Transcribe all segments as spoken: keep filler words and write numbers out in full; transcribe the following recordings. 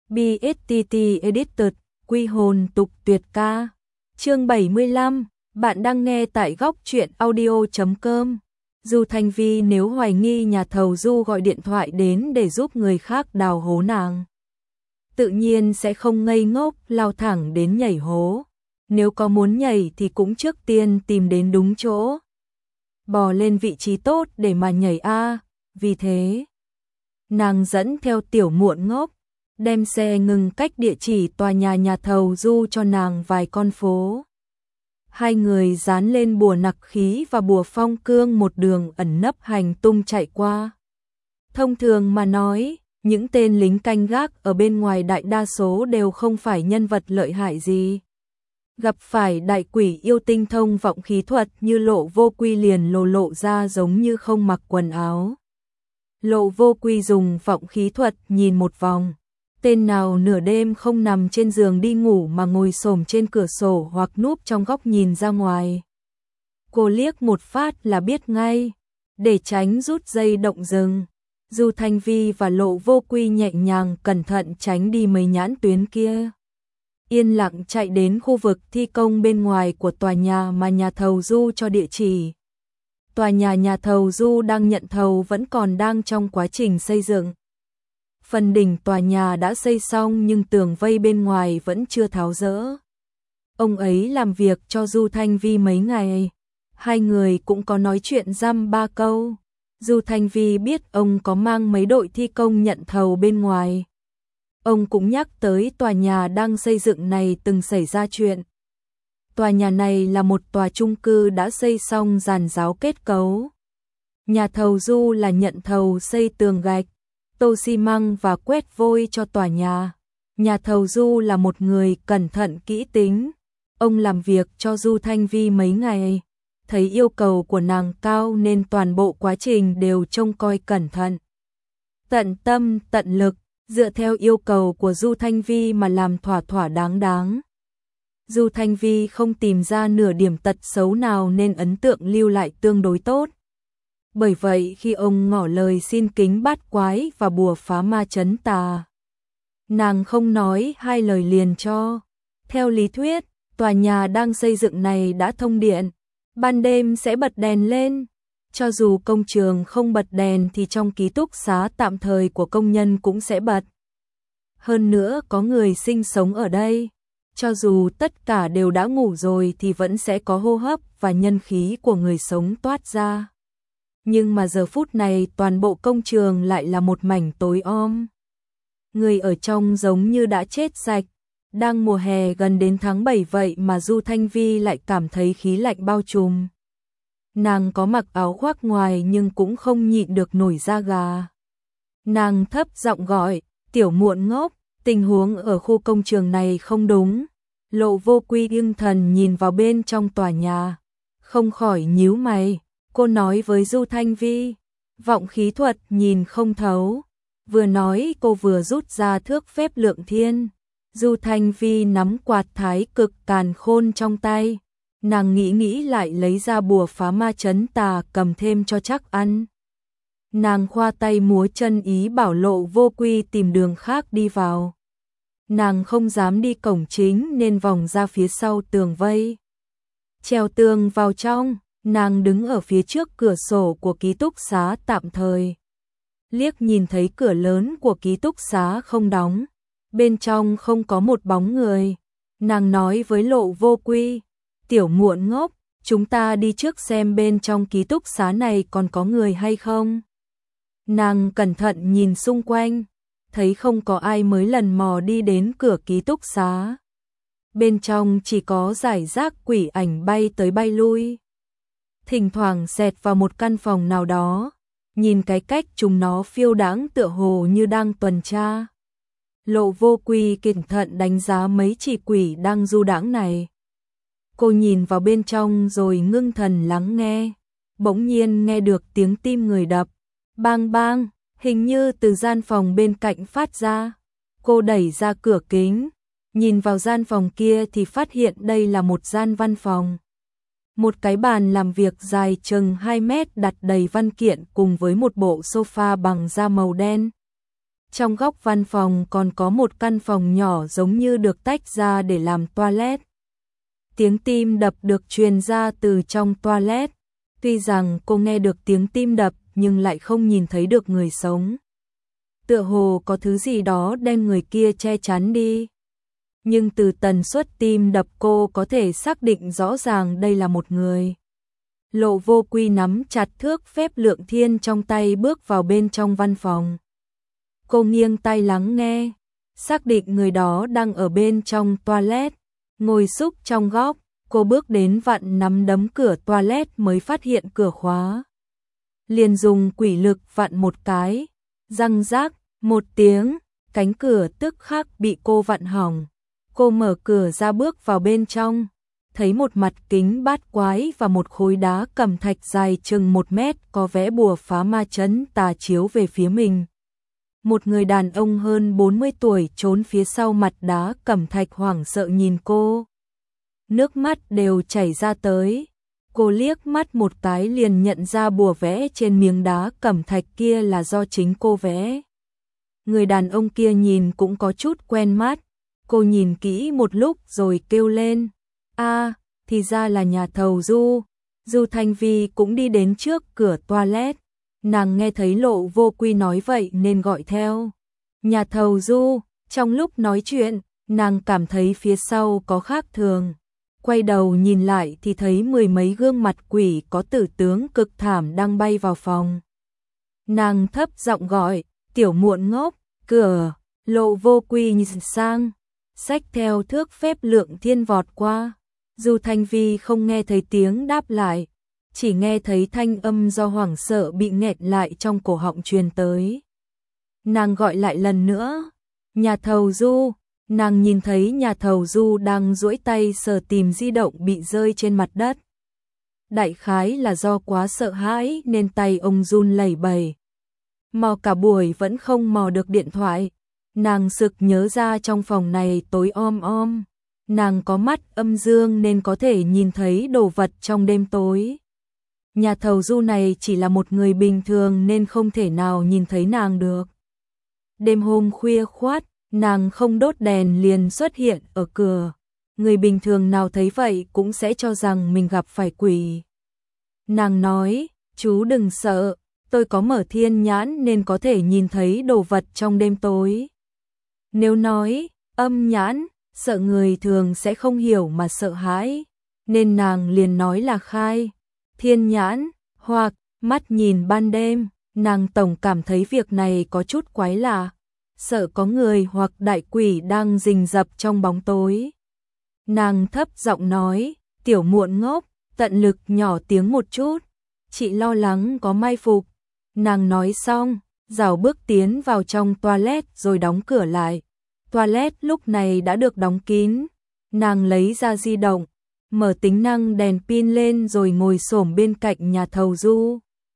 bê ét tê tê Edited, quy hồn tục tuyệt ca. Chương bảy mươi lăm, bạn đang nghe tại góc truyện audio chấm com. Du Thanh Vi nếu hoài nghi nhà thầu Du gọi điện thoại đến để giúp người khác đào hố nàng, tự nhiên sẽ không ngây ngốc lao thẳng đến nhảy hố. Nếu có muốn nhảy thì cũng trước tiên tìm đến đúng chỗ, bò lên vị trí tốt để mà nhảy a. Vì thế, nàng dẫn theo tiểu muộn ngốc, đem xe ngừng cách địa chỉ tòa nhà nhà thầu Du cho nàng vài con phố. Hai người dán lên bùa nặc khí và bùa phong cương một đường ẩn nấp hành tung chạy qua. Thông thường mà nói, những tên lính canh gác ở bên ngoài đại đa số đều không phải nhân vật lợi hại gì. Gặp phải đại quỷ yêu tinh thông vọng khí thuật như Lộ Vô Quy liền lồ lộ ra giống như không mặc quần áo. Lộ Vô Quy dùng vọng khí thuật nhìn một vòng. Tên nào nửa đêm không nằm trên giường đi ngủ mà ngồi xổm trên cửa sổ hoặc núp trong góc nhìn ra ngoài. Cô liếc một phát là biết ngay, để tránh rút dây động rừng. Du Thanh Vi và Lộ Vô Quy nhẹ nhàng cẩn thận tránh đi mấy nhãn tuyến kia. Yên lặng chạy đến khu vực thi công bên ngoài của tòa nhà mà nhà thầu Du cho địa chỉ. Tòa nhà nhà thầu Du đang nhận thầu vẫn còn đang trong quá trình xây dựng. Phần đỉnh tòa nhà đã xây xong nhưng tường vây bên ngoài vẫn chưa tháo dỡ. Ông ấy làm việc cho Du Thanh Vi mấy ngày, hai người cũng có nói chuyện dăm ba câu. Du Thanh Vi biết ông có mang mấy đội thi công nhận thầu bên ngoài. Ông cũng nhắc tới tòa nhà đang xây dựng này từng xảy ra chuyện. Tòa nhà này là một tòa chung cư đã xây xong giàn giáo kết cấu. Nhà thầu Du là nhận thầu xây tường gạch, tô xi măng và quét vôi cho tòa nhà. Nhà thầu Du là một người cẩn thận kỹ tính. Ông làm việc cho Du Thanh Vi mấy ngày, thấy yêu cầu của nàng cao nên toàn bộ quá trình đều trông coi cẩn thận. Tận tâm, tận lực, dựa theo yêu cầu của Du Thanh Vi mà làm thỏa thỏa đáng đáng. Du Thanh Vi không tìm ra nửa điểm tật xấu nào nên ấn tượng lưu lại tương đối tốt. Bởi vậy khi ông ngỏ lời xin kính bát quái và bùa phá ma chấn tà, nàng không nói hai lời liền cho. Theo lý thuyết, tòa nhà đang xây dựng này đã thông điện, ban đêm sẽ bật đèn lên. Cho dù công trường không bật đèn thì trong ký túc xá tạm thời của công nhân cũng sẽ bật. Hơn nữa có người sinh sống ở đây, cho dù tất cả đều đã ngủ rồi thì vẫn sẽ có hô hấp và nhân khí của người sống toát ra. Nhưng mà giờ phút này toàn bộ công trường lại là một mảnh tối om. Người ở trong giống như đã chết sạch. Đang mùa hè gần đến tháng bảy vậy mà Du Thanh Vi lại cảm thấy khí lạnh bao trùm. Nàng có mặc áo khoác ngoài nhưng cũng không nhịn được nổi da gà. Nàng thấp giọng gọi, tiểu muộn ngốc, tình huống ở khu công trường này không đúng. Lộ Vô Quy ưng thần nhìn vào bên trong tòa nhà, không khỏi nhíu mày. Cô nói với Du Thanh Vi, vọng khí thuật nhìn không thấu. Vừa nói cô vừa rút ra thước phép lượng thiên. Du Thanh Vi nắm quạt thái cực càn khôn trong tay. Nàng nghĩ nghĩ lại lấy ra bùa phá ma chấn tà cầm thêm cho chắc ăn. Nàng khoa tay múa chân ý bảo Lộ Vô Quy tìm đường khác đi vào. Nàng không dám đi cổng chính nên vòng ra phía sau tường vây. Trèo tường vào trong, nàng đứng ở phía trước cửa sổ của ký túc xá tạm thời. Liếc nhìn thấy cửa lớn của ký túc xá không đóng, bên trong không có một bóng người. Nàng nói với Lộ Vô Quy, tiểu muộn ngốc, chúng ta đi trước xem bên trong ký túc xá này còn có người hay không. Nàng cẩn thận nhìn xung quanh, thấy không có ai mới lần mò đi đến cửa ký túc xá. Bên trong chỉ có rải rác quỷ ảnh bay tới bay lui. Thỉnh thoảng xẹt vào một căn phòng nào đó, nhìn cái cách chúng nó phiêu đãng tựa hồ như đang tuần tra. Lộ Vô Quy cẩn thận đánh giá mấy chỉ quỷ đang du đãng này. Cô nhìn vào bên trong rồi ngưng thần lắng nghe. Bỗng nhiên nghe được tiếng tim người đập. Bang bang, hình như từ gian phòng bên cạnh phát ra. Cô đẩy ra cửa kính, nhìn vào gian phòng kia thì phát hiện đây là một gian văn phòng. Một cái bàn làm việc dài chừng hai mét đặt đầy văn kiện cùng với một bộ sofa bằng da màu đen. Trong góc văn phòng còn có một căn phòng nhỏ giống như được tách ra để làm toilet. Tiếng tim đập được truyền ra từ trong toilet. Tuy rằng cô nghe được tiếng tim đập nhưng lại không nhìn thấy được người sống. Tựa hồ có thứ gì đó đem người kia che chắn đi. Nhưng từ tần suất tim đập cô có thể xác định rõ ràng đây là một người. Lộ Vô Quy nắm chặt thước phép lượng thiên trong tay bước vào bên trong văn phòng. Cô nghiêng tai lắng nghe, xác định người đó đang ở bên trong toilet, ngồi xúc trong góc. Cô bước đến vặn nắm đấm cửa toilet mới phát hiện cửa khóa. Liền dùng quỷ lực vặn một cái, răng rác, một tiếng, cánh cửa tức khắc bị cô vặn hỏng. Cô mở cửa ra bước vào bên trong, thấy một mặt kính bát quái và một khối đá cẩm thạch dài chừng một mét có vẽ bùa phá ma chấn tà chiếu về phía mình. Một người đàn ông hơn bốn mươi tuổi trốn phía sau mặt đá cẩm thạch hoảng sợ nhìn cô. Nước mắt đều chảy ra tới. Cô liếc mắt một cái liền nhận ra bùa vẽ trên miếng đá cẩm thạch kia là do chính cô vẽ. Người đàn ông kia nhìn cũng có chút quen mắt. Cô nhìn kỹ một lúc rồi kêu lên. A, thì ra là nhà thầu Du. Du Thanh Vi cũng đi đến trước cửa toilet. Nàng nghe thấy Lộ Vô Quy nói vậy nên gọi theo. Nhà thầu Du. Trong lúc nói chuyện, nàng cảm thấy phía sau có khác thường. Quay đầu nhìn lại thì thấy mười mấy gương mặt quỷ có tử tướng cực thảm đang bay vào phòng. Nàng thấp giọng gọi, tiểu muộn ngốc, cửa. Lộ Vô Quy nhìn sang, xách theo thước phép lượng thiên vọt qua. Du Thanh Vi không nghe thấy tiếng đáp lại, chỉ nghe thấy thanh âm do hoảng sợ bị nghẹn lại trong cổ họng truyền tới. Nàng gọi lại lần nữa, nhà thầu Du. Nàng nhìn thấy nhà thầu Du đang duỗi tay sờ tìm di động bị rơi trên mặt đất. Đại khái là do quá sợ hãi nên tay ông run lẩy bẩy. Mò cả buổi vẫn không mò được điện thoại. Nàng sực nhớ ra trong phòng này tối om om. Nàng có mắt âm dương nên có thể nhìn thấy đồ vật trong đêm tối. Nhà thầu Du này chỉ là một người bình thường nên không thể nào nhìn thấy nàng được. Đêm hôm khuya khoắt, nàng không đốt đèn liền xuất hiện ở cửa. Người bình thường nào thấy vậy cũng sẽ cho rằng mình gặp phải quỷ. Nàng nói, chú đừng sợ, tôi có mở thiên nhãn nên có thể nhìn thấy đồ vật trong đêm tối. Nếu nói, âm nhãn, sợ người thường sẽ không hiểu mà sợ hãi, nên nàng liền nói là khai. Thiên nhãn, hoặc mắt nhìn ban đêm, nàng tổng cảm thấy việc này có chút quái lạ. Sợ có người hoặc đại quỷ đang rình rập trong bóng tối. Nàng thấp giọng nói, tiểu muộn ngốc, tận lực nhỏ tiếng một chút, chị lo lắng có mai phục. Nàng nói xong, rảo bước tiến vào trong toilet rồi đóng cửa lại. Toilet lúc này đã được đóng kín. Nàng lấy ra di động, mở tính năng đèn pin lên rồi ngồi xổm bên cạnh nhà thầu Du.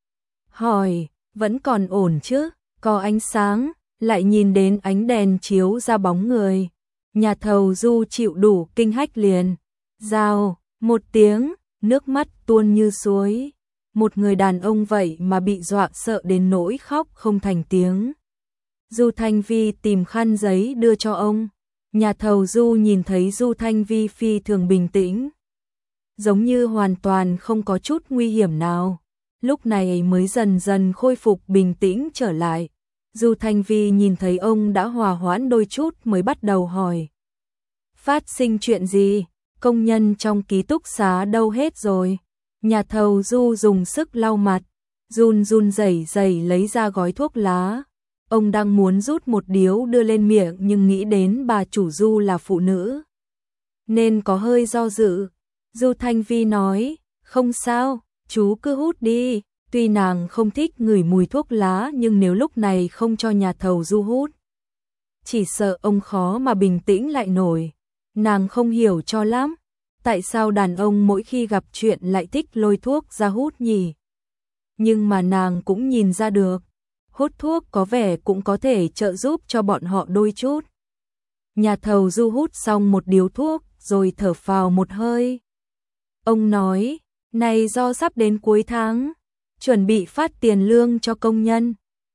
Hỏi, vẫn còn ổn chứ, có ánh sáng. Lại nhìn đến ánh đèn chiếu ra bóng người. Nhà thầu Du chịu đủ kinh hách liền. Rào, một tiếng, nước mắt tuôn như suối. Một người đàn ông vậy mà bị dọa sợ đến nỗi khóc không thành tiếng. Du Thanh Vi tìm khăn giấy đưa cho ông. Nhà thầu Du nhìn thấy Du Thanh Vi phi thường bình tĩnh. Giống như hoàn toàn không có chút nguy hiểm nào. Lúc này mới dần dần khôi phục bình tĩnh trở lại. Du Thanh Vi nhìn thấy ông đã hòa hoãn đôi chút mới bắt đầu hỏi. Phát sinh chuyện gì? Công nhân trong ký túc xá đâu hết rồi? Nhà thầu Du dùng sức lau mặt, run run rẩy rẩy lấy ra gói thuốc lá. Ông đang muốn rút một điếu đưa lên miệng nhưng nghĩ đến bà chủ Du là phụ nữ, nên có hơi do dự. Du Thanh Vi nói, không sao, chú cứ hút đi. Tuy nàng không thích ngửi mùi thuốc lá nhưng nếu lúc này không cho nhà thầu Du hút, chỉ sợ ông khó mà bình tĩnh lại nổi. Nàng không hiểu cho lắm, tại sao đàn ông mỗi khi gặp chuyện lại thích lôi thuốc ra hút nhỉ? Nhưng mà nàng cũng nhìn ra được, hút thuốc có vẻ cũng có thể trợ giúp cho bọn họ đôi chút. Nhà thầu Du hút xong một điếu thuốc rồi thở phào một hơi. Ông nói, này do sắp đến cuối tháng, chuẩn bị phát tiền lương cho công nhân,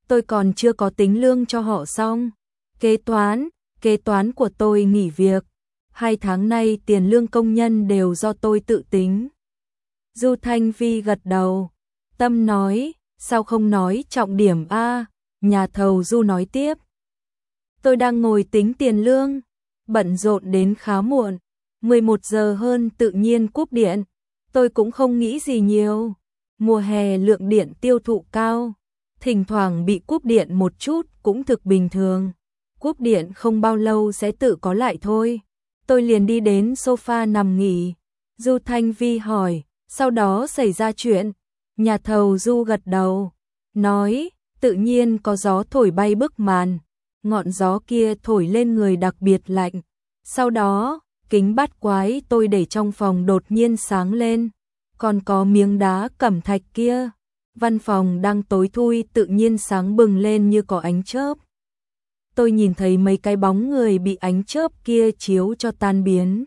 tôi còn chưa có tính lương cho họ xong. Kế toán, kế toán của tôi nghỉ việc. Hai tháng nay tiền lương công nhân đều do tôi tự tính. Du Thanh Vi gật đầu. Tâm nói, sao không nói trọng điểm a? Nhà thầu Du nói tiếp. Tôi đang ngồi tính tiền lương, bận rộn đến khá muộn, mười một giờ hơn tự nhiên cúp điện. Tôi cũng không nghĩ gì nhiều. Mùa hè lượng điện tiêu thụ cao, thỉnh thoảng bị cúp điện một chút cũng thực bình thường. Cúp điện không bao lâu sẽ tự có lại thôi. Tôi liền đi đến sofa nằm nghỉ. Du Thanh Vi hỏi, sau đó xảy ra chuyện. Nhà thầu Du gật đầu, nói, tự nhiên có gió thổi bay bức màn. Ngọn gió kia thổi lên người đặc biệt lạnh. Sau đó, kính bát quái tôi để trong phòng đột nhiên sáng lên. Còn có miếng đá cẩm thạch kia. Văn phòng đang tối thui tự nhiên sáng bừng lên như có ánh chớp. Tôi nhìn thấy mấy cái bóng người bị ánh chớp kia chiếu cho tan biến.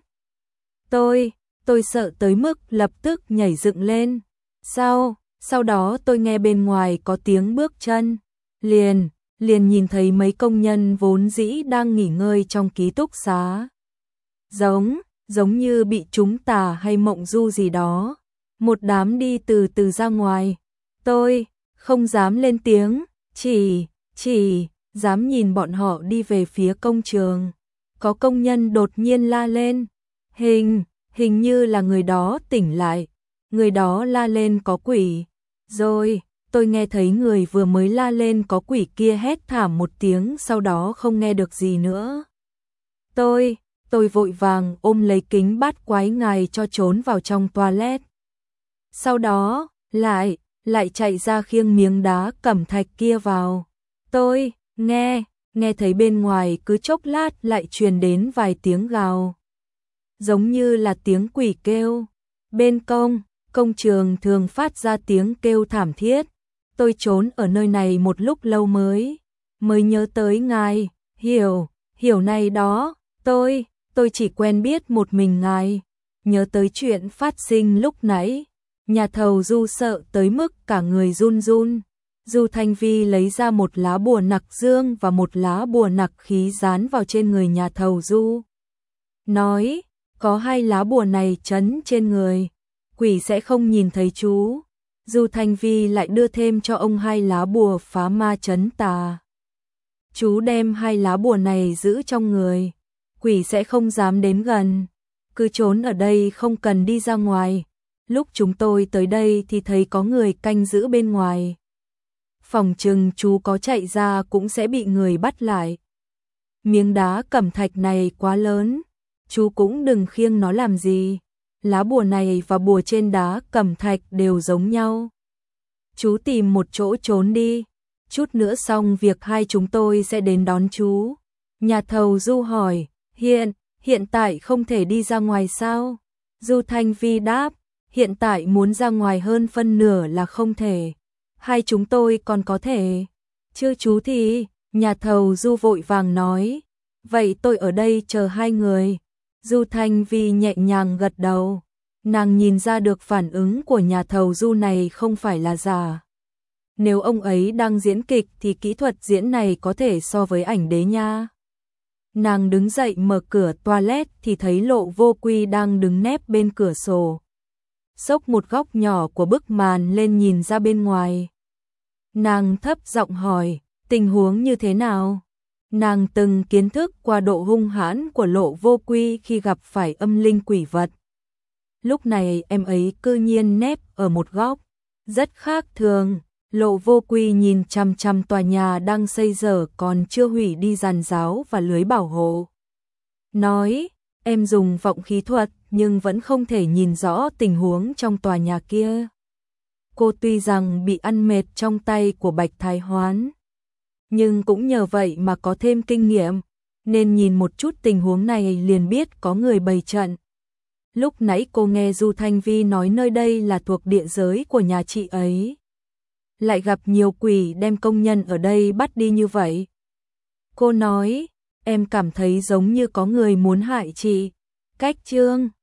Tôi, tôi sợ tới mức lập tức nhảy dựng lên. Sau, sau đó tôi nghe bên ngoài có tiếng bước chân. Liền, liền nhìn thấy mấy công nhân vốn dĩ đang nghỉ ngơi trong ký túc xá. Giống, giống như bị trúng tà hay mộng du gì đó. Một đám đi từ từ ra ngoài. Tôi, không dám lên tiếng, chỉ, chỉ, dám nhìn bọn họ đi về phía công trường. Có công nhân đột nhiên la lên. Hình, hình như là người đó tỉnh lại. Người đó la lên có quỷ. Rồi, tôi nghe thấy người vừa mới la lên có quỷ kia hét thảm một tiếng sau đó không nghe được gì nữa. Tôi, tôi vội vàng ôm lấy kính bát quái ngài cho trốn vào trong toilet. Sau đó, lại, lại chạy ra khiêng miếng đá cẩm thạch kia vào. Tôi, nghe, nghe thấy bên ngoài cứ chốc lát lại truyền đến vài tiếng gào. Giống như là tiếng quỷ kêu. Bên công, công trường thường phát ra tiếng kêu thảm thiết. Tôi trốn ở nơi này một lúc lâu mới, mới nhớ tới ngài, hiểu, hiểu này đó, tôi, tôi chỉ quen biết một mình ngài. Nhớ tới chuyện phát sinh lúc nãy, nhà thầu Du sợ tới mức cả người run run. Du Thanh Vi lấy ra một lá bùa nặc dương và một lá bùa nặc khí dán vào trên người nhà thầu Du. Nói, có hai lá bùa này trấn trên người, quỷ sẽ không nhìn thấy chú. Du Thanh Vi lại đưa thêm cho ông hai lá bùa phá ma trấn tà. Chú đem hai lá bùa này giữ trong người, quỷ sẽ không dám đến gần, cứ trốn ở đây không cần đi ra ngoài. Lúc chúng tôi tới đây thì thấy có người canh giữ bên ngoài. Phòng chừng chú có chạy ra cũng sẽ bị người bắt lại. Miếng đá cẩm thạch này quá lớn, chú cũng đừng khiêng nó làm gì. Lá bùa này và bùa trên đá cẩm thạch đều giống nhau. Chú tìm một chỗ trốn đi, chút nữa xong việc hai chúng tôi sẽ đến đón chú. Nhà thầu Du hỏi, hiện, hiện tại không thể đi ra ngoài sao? Du Thanh Vi đáp, hiện tại muốn ra ngoài hơn phân nửa là không thể. Hai chúng tôi còn có thể. Chưa chú thì, nhà thầu Du vội vàng nói, vậy tôi ở đây chờ hai người. Du Thanh Vi nhẹ nhàng gật đầu, nàng nhìn ra được phản ứng của nhà thầu Du này không phải là giả. Nếu ông ấy đang diễn kịch thì kỹ thuật diễn này có thể so với ảnh đế nha. Nàng đứng dậy mở cửa toilet thì thấy Lộ Vô Quy đang đứng nép bên cửa sổ. Xốc một góc nhỏ của bức màn lên nhìn ra bên ngoài. Nàng thấp giọng hỏi, tình huống như thế nào? Nàng từng kiến thức qua độ hung hãn của Lộ Vô Quy khi gặp phải âm linh quỷ vật. Lúc này em ấy cư nhiên nép ở một góc, rất khác thường. Lộ Vô Quy nhìn chằm chằm tòa nhà đang xây dở còn chưa hủy đi giàn giáo và lưới bảo hộ. Nói, em dùng vọng khí thuật nhưng vẫn không thể nhìn rõ tình huống trong tòa nhà kia. Cô tuy rằng bị ăn mệt trong tay của Bạch Thái Hoán, nhưng cũng nhờ vậy mà có thêm kinh nghiệm, nên nhìn một chút tình huống này liền biết có người bày trận. Lúc nãy cô nghe Du Thanh Vi nói nơi đây là thuộc địa giới của nhà chị ấy. Lại gặp nhiều quỷ đem công nhân ở đây bắt đi như vậy. Cô nói, em cảm thấy giống như có người muốn hại chị. Cách chương